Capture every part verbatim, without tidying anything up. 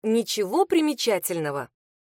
Ничего примечательного.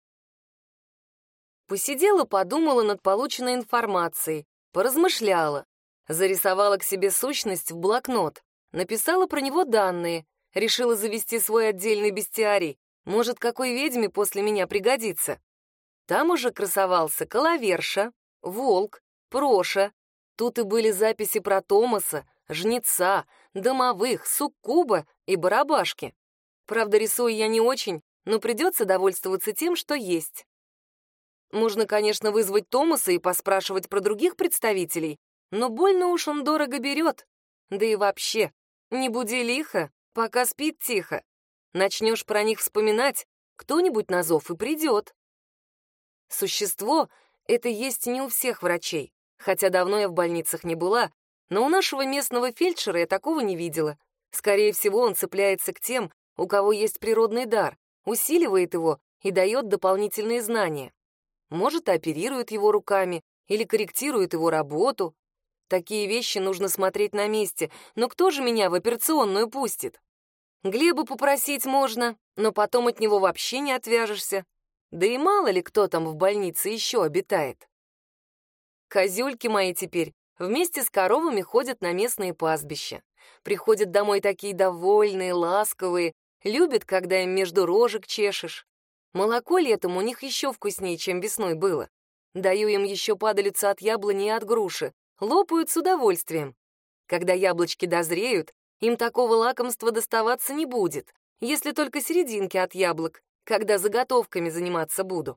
Посидела, подумала над полученной информацией, поразмышляла, зарисовала к себе сущность в блокнот, написала про него данные, решила завести свой отдельный бестиарий, может, какой ведьме после меня пригодится. Там уже красовался Коловерша, Волк, Проша. Тут и были записи про Томаса, Жнеца, Домовых, Суккуба и Барабашки. Правда, рисую я не очень, но придется довольствоваться тем, что есть. Можно, конечно, вызвать Томаса и поспрашивать про других представителей, но больно уж он дорого берет. Да и вообще, не буди лихо, пока спит тихо. Начнешь про них вспоминать, кто-нибудь на зов и придет. Существо — это есть не у всех врачей, хотя давно я в больницах не была, но у нашего местного фельдшера я такого не видела. Скорее всего, он цепляется к тем, у кого есть природный дар, усиливает его и дает дополнительные знания. Может, оперирует его руками или корректирует его работу. Такие вещи нужно смотреть на месте, но кто же меня в операционную пустит? Глеба попросить можно, но потом от него вообще не отвяжешься. Да и мало ли кто там в больнице еще обитает. Козюльки мои теперь вместе с коровами ходят на местные пастбища. Приходят домой такие довольные, ласковые, любят, когда им между рожек чешешь. Молоко летом у них еще вкуснее, чем весной было. Даю им еще падалицу от яблони и от груши. Лопают с удовольствием. Когда яблочки дозреют, им такого лакомства доставаться не будет, если только серединки от яблок, когда заготовками заниматься буду.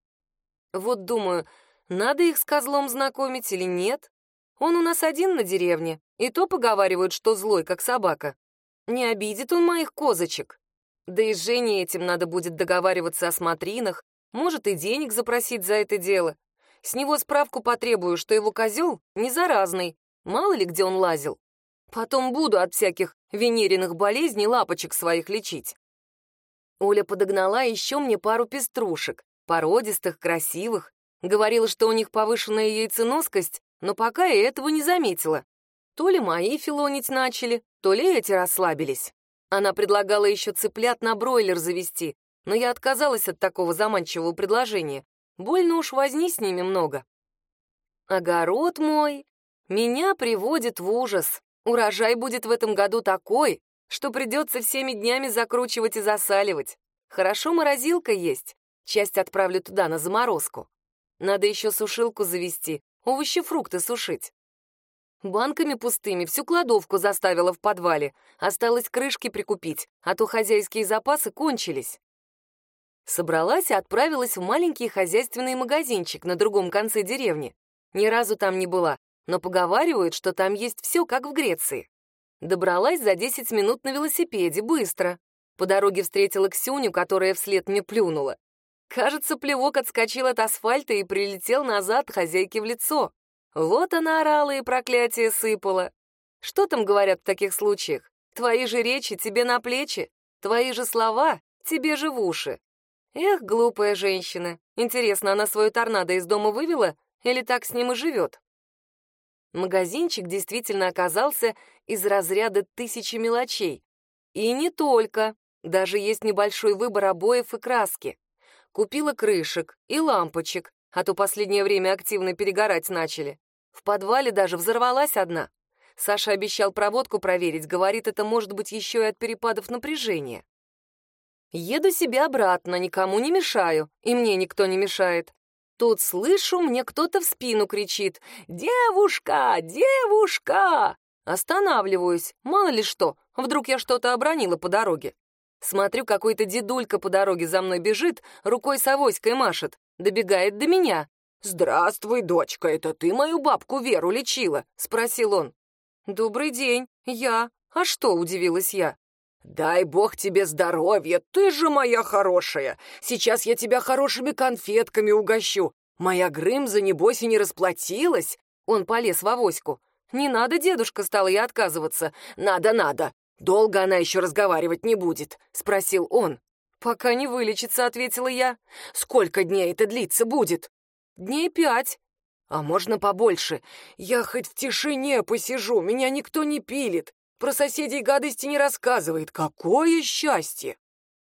Вот думаю, надо их с козлом знакомить или нет? Он у нас один на деревне, и то поговаривают, что злой, как собака. Не обидит он моих козочек. Да и с Женей этим надо будет договариваться о смотринах, может и денег запросить за это дело. С него справку потребую, что его козел не заразный, мало ли где он лазил. Потом буду от всяких венериных болезней лапочек своих лечить. Оля подогнала еще мне пару пеструшек, породистых, красивых. Говорила, что у них повышенная яйценоскость, но пока я этого не заметила. То ли мои филонить начали, то ли эти расслабились. Она предлагала еще цыплят на бройлер завести, но я отказалась от такого заманчивого предложения. Больно уж возни с ними много. Огород мой меня приводит в ужас. Урожай будет в этом году такой, что придется всеми днями закручивать и засаливать. Хорошо, морозилка есть, часть отправлю туда на заморозку. Надо еще сушилку завести, овощи-фрукты сушить. Банками пустыми всю кладовку заставила в подвале. Осталось крышки прикупить, а то хозяйские запасы кончились. Собралась и отправилась в маленький хозяйственный магазинчик на другом конце деревни. Ни разу там не была, но поговаривают, что там есть все, как в Греции. Добралась за десять минут на велосипеде, быстро. По дороге встретила Ксюню, которая вслед мне плюнула. Кажется, плевок отскочил от асфальта и прилетел назад хозяйке в лицо. Вот она орала и проклятие сыпала. Что там говорят в таких случаях? Твои же речи тебе на плечи, твои же слова тебе же в уши. Эх, глупая женщина. Интересно, она свою торнадо из дома вывела или так с ним и живет? Магазинчик действительно оказался из разряда тысячи мелочей. И не только. Даже есть небольшой выбор обоев и краски. Купила крышек и лампочек, а то последнее время активно перегорать начали. В подвале даже взорвалась одна. Саша обещал проводку проверить, говорит, это может быть еще и от перепадов напряжения. Еду себе обратно, никому не мешаю, и мне никто не мешает. Тут слышу, мне кто-то в спину кричит: «Девушка! Девушка!» Останавливаюсь, мало ли что, вдруг я что-то обронила по дороге. Смотрю, какой-то дедулька по дороге за мной бежит, рукой с авоськой машет, добегает до меня. «Здравствуй, дочка, это ты мою бабку Веру лечила?» — спросил он. «Добрый день, я. А что?» — удивилась я. «Дай бог тебе здоровья, ты же моя хорошая. Сейчас я тебя хорошими конфетками угощу. Моя Грымза, небось, и не расплатилась». Он полез в авоську. «Не надо, дедушка», — стала я отказываться. «Надо, надо. Долго она еще разговаривать не будет?» — спросил он. «Пока не вылечится», — ответила я. «Сколько дней это длиться будет?» «Дней пять». «А можно побольше? Я хоть в тишине посижу, меня никто не пилит. Про соседей гадости не рассказывает. Какое счастье!»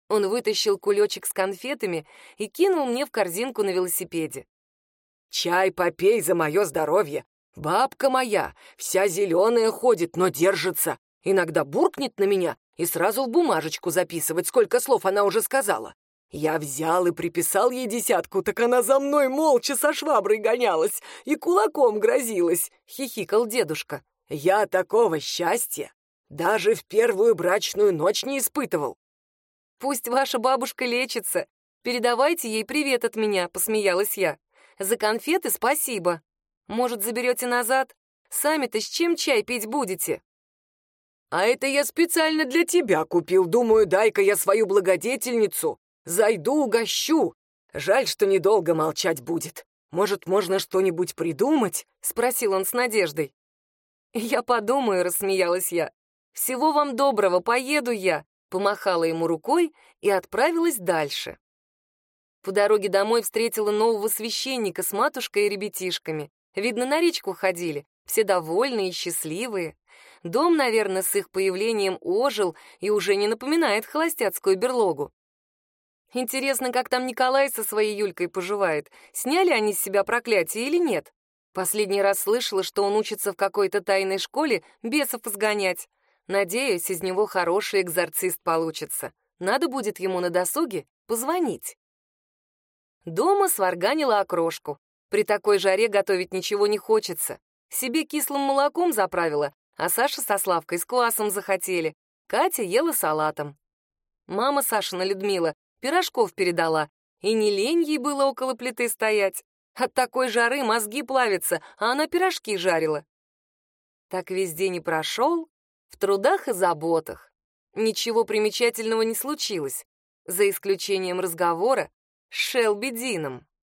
Он вытащил кулечек с конфетами и кинул мне в корзинку на велосипеде. «Чай попей за мое здоровье. Бабка моя вся зеленая ходит, но держится. Иногда буркнет на меня и сразу в бумажечку записывать, сколько слов она уже сказала. Я взял и приписал ей десятку, так она за мной молча со шваброй гонялась и кулаком грозилась», — хихикал дедушка. «Я такого счастья даже в первую брачную ночь не испытывал». «Пусть ваша бабушка лечится. Передавайте ей привет от меня», — посмеялась я. «За конфеты спасибо. Может, заберете назад? Сами-то с чем чай пить будете?» «А это я специально для тебя купил. Думаю, дай-ка я свою благодетельницу зайду, угощу. Жаль, что недолго молчать будет. Может, можно что-нибудь придумать?» — спросил он с надеждой. «Я подумаю», — рассмеялась я. «Всего вам доброго, поеду я», — помахала ему рукой и отправилась дальше. По дороге домой встретила нового священника с матушкой и ребятишками. Видно, на речку ходили, все довольные и счастливые. Дом, наверное, с их появлением ожил и уже не напоминает холостяцкую берлогу. Интересно, как там Николай со своей Юлькой поживает. Сняли они с себя проклятие или нет? Последний раз слышала, что он учится в какой-то тайной школе бесов изгонять. Надеюсь, из него хороший экзорцист получится. Надо будет ему на досуге позвонить. Дома сварганила окрошку. При такой жаре готовить ничего не хочется. Себе кислым молоком заправила, а Саша со Славкой с квасом захотели. Катя ела салатом. Мама Сашина Людмила пирожков передала, и не лень ей было около плиты стоять. От такой жары мозги плавятся, а она пирожки жарила. Так весь день и прошел в трудах и заботах. Ничего примечательного не случилось, за исключением разговора с Шелби Дином.